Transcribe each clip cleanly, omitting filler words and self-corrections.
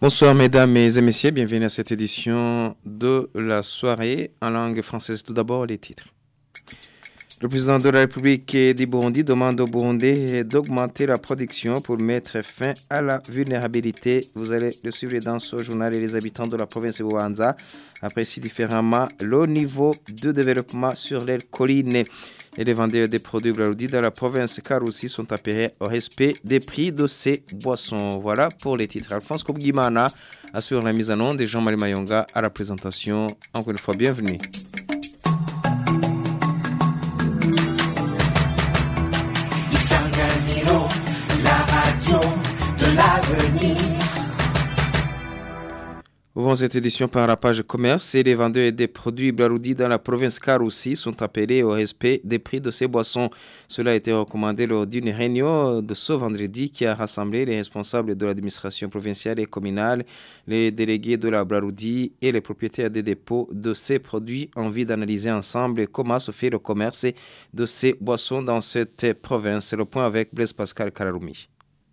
Bonsoir mesdames et messieurs, bienvenue à cette édition de la soirée en langue française. Tout d'abord les titres. Le président de la République du Burundi demande au Burundais d'augmenter la production pour mettre fin à la vulnérabilité. Vous allez le suivre dans ce journal et les habitants de la province de Bubanza apprécient différemment le niveau de développement sur les collines. Et les vendeurs des produits Braroudi dans la province Karoussi sont appelés au respect des prix de ces boissons. Voilà pour les titres. Alphonse Kobgimana assure la mise en onde et Jean-Marie Mayonga à la présentation. Encore une fois, bienvenue. Isanganiro, la radio de l'avenir. Ouvrons cette édition par la page commerce et les vendeurs des produits Braroudi dans la province Karoussi sont appelés au respect des prix de ces boissons. Cela a été recommandé lors d'une réunion de ce vendredi qui a rassemblé les responsables de l'administration provinciale et communale, les délégués de la Braroudi et les propriétaires des dépôts de ces produits en vue d'analyser ensemble comment se fait le commerce de ces boissons dans cette province. C'est le point avec Blaise Pascal Kararoumi.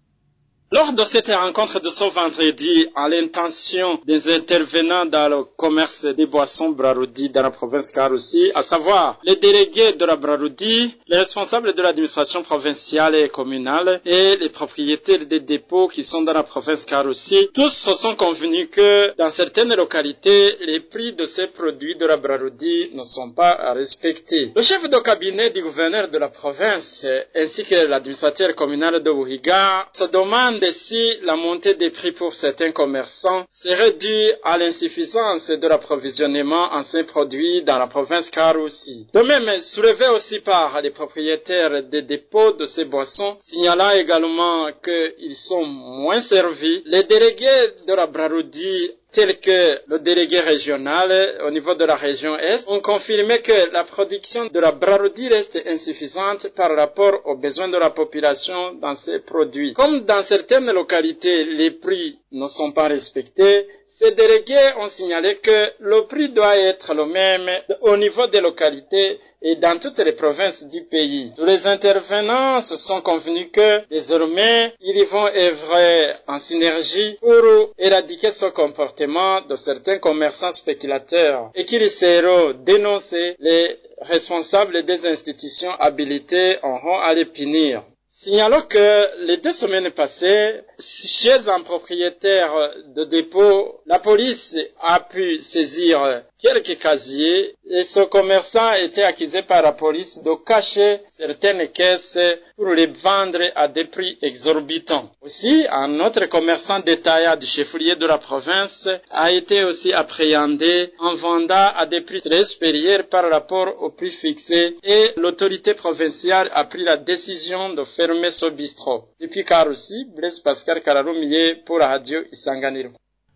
Lors de cette rencontre de ce vendredi, à l'intention des intervenants dans le commerce des boissons Braroudi dans la province Karoussi, à savoir les délégués de la Braroudi, les responsables de l'administration provinciale et communale et les propriétaires des dépôts qui sont dans la province Karoussi, tous se sont convenus que dans certaines localités, les prix de ces produits de la Braroudi ne sont pas respectés. Le chef de cabinet du gouverneur de la province ainsi que l'administrateur communal de Buhiga se demandent si la montée des prix pour certains commerçants serait due à l'insuffisance de l'approvisionnement en ces produits dans la province Karoussi. De même, soulevé aussi par les propriétaires des dépôts de ces boissons, signalant également qu'ils sont moins servis, les délégués de la Braroudi tels que le délégué régional au niveau de la région Est, ont confirmé que la production de la Braroudi reste insuffisante par rapport aux besoins de la population dans ces produits. Comme dans certaines localités, les prix ne sont pas respectés, ces délégués ont signalé que le prix doit être le même au niveau des localités et dans toutes les provinces du pays. Tous les intervenants se sont convenus que désormais, ils vont œuvrer en synergie pour éradiquer ce comportement de certains commerçants spéculateurs et qu'ils seront dénoncés. Les responsables des institutions habilitées auront à les punir. Signalons que les 2 semaines passées, chez un propriétaire de dépôt, la police a pu saisir quelques casiers et ce commerçant était accusé par la police de cacher certaines caisses pour les vendre à des prix exorbitants. Aussi, un autre commerçant détaillant du chef-lieu de la province a été aussi appréhendé en vendant à des prix très supérieurs par rapport au prix fixé et l'autorité provinciale a pris la décision de fermer ce bistrot. Depuis Karoussi, Blaise Pascal Kararoumiye pour la radio Isanganiro.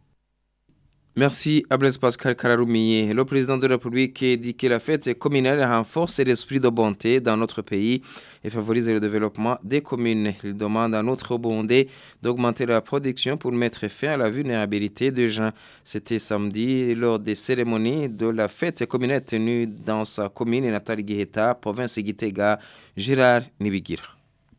Merci à Blaise Pascal Kararoumiye. Le président de la République dit que la fête communale renforce l'esprit de bonté dans notre pays et favorise le développement des communes. Il demande à notre Burundais d'augmenter la production pour mettre fin à la vulnérabilité des gens. C'était samedi lors des cérémonies de la fête communale tenue dans sa commune natale Giheta, province Gitega, Gérard Nibigir.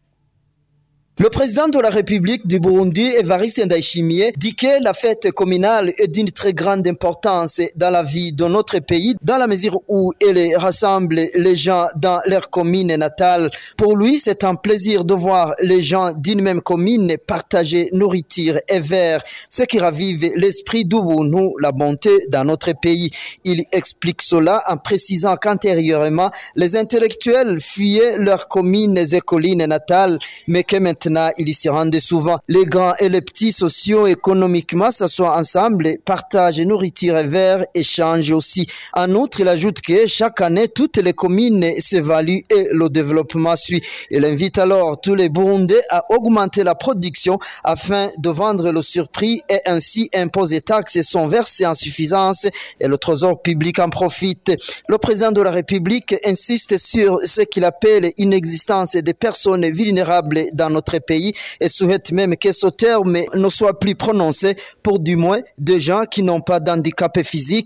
Le président de la République du Burundi, Evariste Ndayishimiye, dit que la fête communale est d'une très grande importance dans la vie de notre pays, dans la mesure où elle rassemble les gens dans leur commune natale. Pour lui, c'est un plaisir de voir les gens d'une même commune partager nourriture et verre, ce qui ravive l'esprit d'Ubuntu, la bonté dans notre pays. Il explique cela en précisant qu'antérieurement, les intellectuels fuyaient leurs communes et collines natales, mais que maintenant, ils s'y rendent souvent. Les grands et les petits socio-économiquement s'assoient ensemble, partagent nourriture et verre, échangent aussi. En outre, il ajoute que chaque année, toutes les communes s'évaluent et le développement suit. Il invite alors tous les Burundais à augmenter la production afin de vendre le surprix et ainsi imposer taxes sont versées en suffisance et le trésor public en profite. Le président de la République insiste sur ce qu'il appelle une existence des personnes vulnérables dans notre pays et souhaite même que ce terme ne soit plus prononcé pour du moins des gens qui n'ont pas d'handicap physique,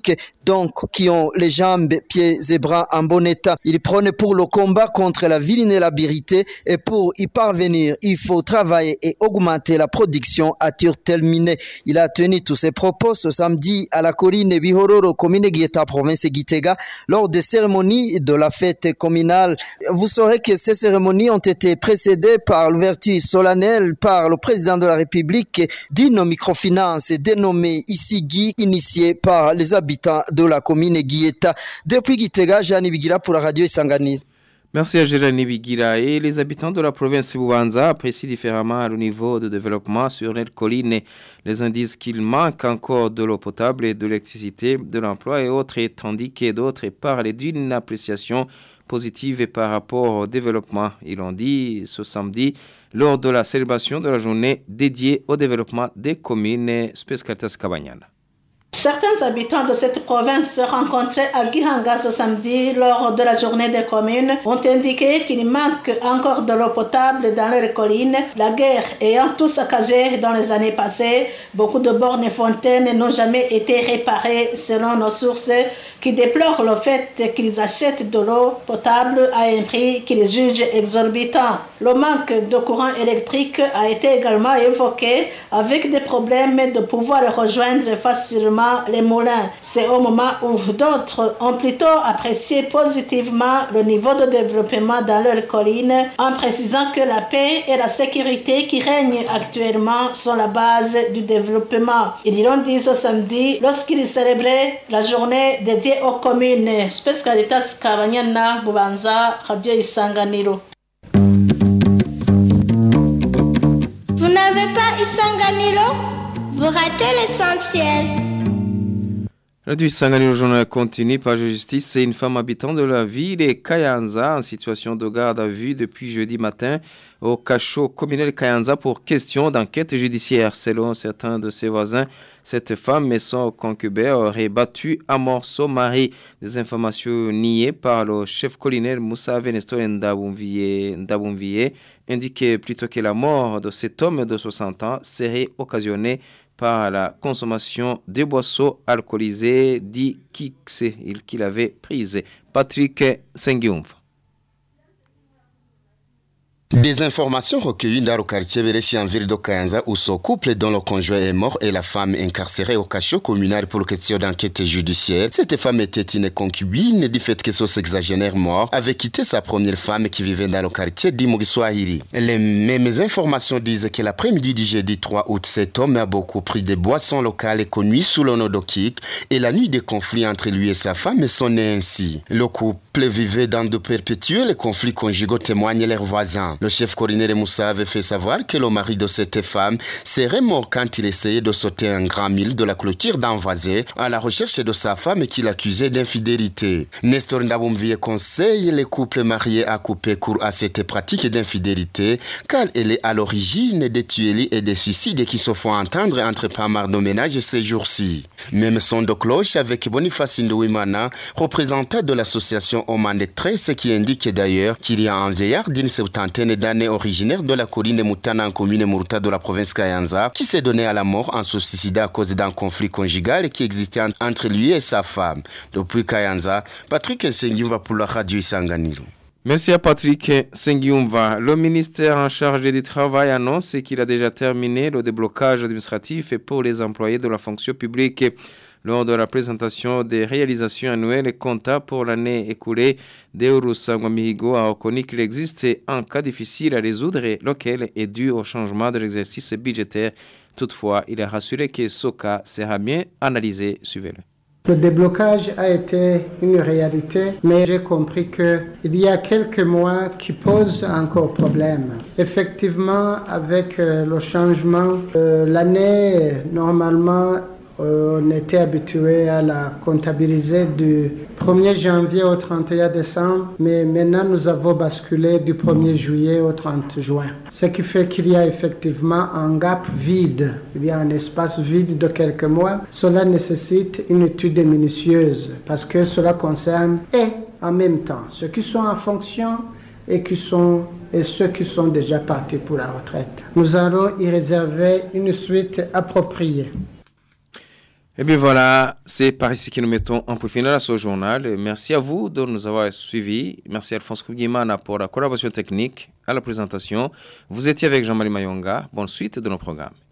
donc qui ont les jambes, pieds et bras en bon état. Il prône pour le combat contre la vulnérabilité et pour y parvenir, il faut travailler et augmenter la production, a-t-il terminé. Il a tenu tous ses propos ce samedi à la colline Bihororo, commune Gieta, province Gitega, lors des cérémonies de la fête communale. Vous saurez que ces cérémonies ont été précédées par l'ouverture solennelle par le président de la République d'une microfinance dénommée Isigi, initiée par les habitants de la commune Gieta. Depuis Gitega, Jeanne Bigira pour la radio Isangani. Merci à Gérani Bigira. Et les habitants de la province de Bubanza apprécient différemment le niveau de développement sur les collines. Les indices qu'il manque encore de l'eau potable et de l'électricité, de l'emploi et autres, tandis que d'autres parlent d'une appréciation positive par rapport au développement. Ils l'ont dit ce samedi lors de la célébration de la journée dédiée au développement des communes Spescartas Cabagnana. Certains habitants de cette province rencontrés à Gihanga ce samedi lors de la journée des communes ont indiqué qu'il manque encore de l'eau potable dans leurs collines. La guerre ayant tout saccagé dans les années passées, beaucoup de bornes et fontaines n'ont jamais été réparées selon nos sources qui déplorent le fait qu'ils achètent de l'eau potable à un prix qu'ils jugent exorbitant. Le manque de courant électrique a été également évoqué avec des problèmes de pouvoir rejoindre facilement les moulins. C'est au moment où d'autres ont plutôt apprécié positivement le niveau de développement dans leurs collines en précisant que la paix et la sécurité qui règnent actuellement sont la base du développement. Ils l'ont dit ce samedi lorsqu'ils célébraient la journée dédiée aux communes. Spescalitas Kabanyana Bubanza, Radio Isanganiro. Vous n'avez pas Isanganiro? Vous ratez l'essentiel. Radio Isanganiro journal continue, page de justice. C'est une femme habitant de la ville de Kayanza en situation de garde à vue depuis jeudi matin au cachot communal Kayanza pour question d'enquête judiciaire. Selon certains de ses voisins, cette femme et son concubin auraient battu à mort son mari. Des informations niées par le chef colonel Moussa Venestor Ndaboumvié indiquaient plutôt que la mort de cet homme de 60 ans serait occasionnée par la consommation de boissons alcoolisées dit qu'il avait prise. Patrick Sengiumf. Des informations recueillies dans le quartier Berechi en ville de Kayanza où ce couple dont le conjoint est mort et la femme incarcérée au cachot communal pour question d'enquête judiciaire. Cette femme était une concubine du fait que ce sexagénaire mort avait quitté sa première femme qui vivait dans le quartier d'Imogiswahili. Les mêmes informations disent que l'après-midi du jeudi 3 août, cet homme a beaucoup pris des boissons locales connues sous le nom de Kik et la nuit des conflits entre lui et sa femme sonnait ainsi. Le couple vivait dans de perpétuels conflits conjugaux, témoignent leurs voisins. Le chef colonel Moussa avait fait savoir que le mari de cette femme serait mort quand il essayait de sauter un grand mille de la clôture d'Envasé à la recherche de sa femme qui l'accusait d'infidélité. Nestor Ndaboumvié conseille les couples mariés à couper court à cette pratique d'infidélité car elle est à l'origine des tueries et des suicides qui se font entendre entre pas mal de ménages ces jours-ci. Même son de cloche avec Boniface Ndouimana, représentant de l'association Oman de Tresse, qui indique d'ailleurs qu'il y a un vieillard d'une septantaine d'années originaire de la colline Moutana en commune Mourouta de la province Kayanza qui s'est donné à la mort en se suicidant à cause d'un conflit conjugal qui existait entre lui et sa femme. Depuis Kayanza, Patrick Sengiumva pour la radio Isanganiro. Merci à Patrick Sengiumva. Le ministère en charge du travail annonce qu'il a déjà terminé le déblocage administratif pour les employés de la fonction publique. Lors de la présentation des réalisations annuelles et comptables pour l'année écoulée, Deoru Sangwamihigo a reconnu qu'il existe un cas difficile à résoudre, lequel est dû au changement de l'exercice budgétaire. Toutefois, il a rassuré que ce cas sera bien analysé. Suivez-le. Le déblocage a été une réalité, mais j'ai compris qu'il y a quelques mois qui posent encore problème. Effectivement, avec le changement, l'année, normalement, on était habitué à la comptabiliser du 1er janvier au 31 décembre, mais maintenant nous avons basculé du 1er juillet au 30 juin. Ce qui fait qu'il y a effectivement un gap vide, il y a un espace vide de quelques mois. Cela nécessite une étude minutieuse parce que cela concerne et en même temps ceux qui sont en fonction et ceux qui sont déjà partis pour la retraite. Nous allons y réserver une suite appropriée. Et bien voilà, c'est par ici que nous mettons en point final à ce journal. Merci à vous de nous avoir suivis. Merci à Alphonse Kougimana pour la collaboration technique à la présentation. Vous étiez avec Jean-Marie Mayonga. Bonne suite de nos programmes.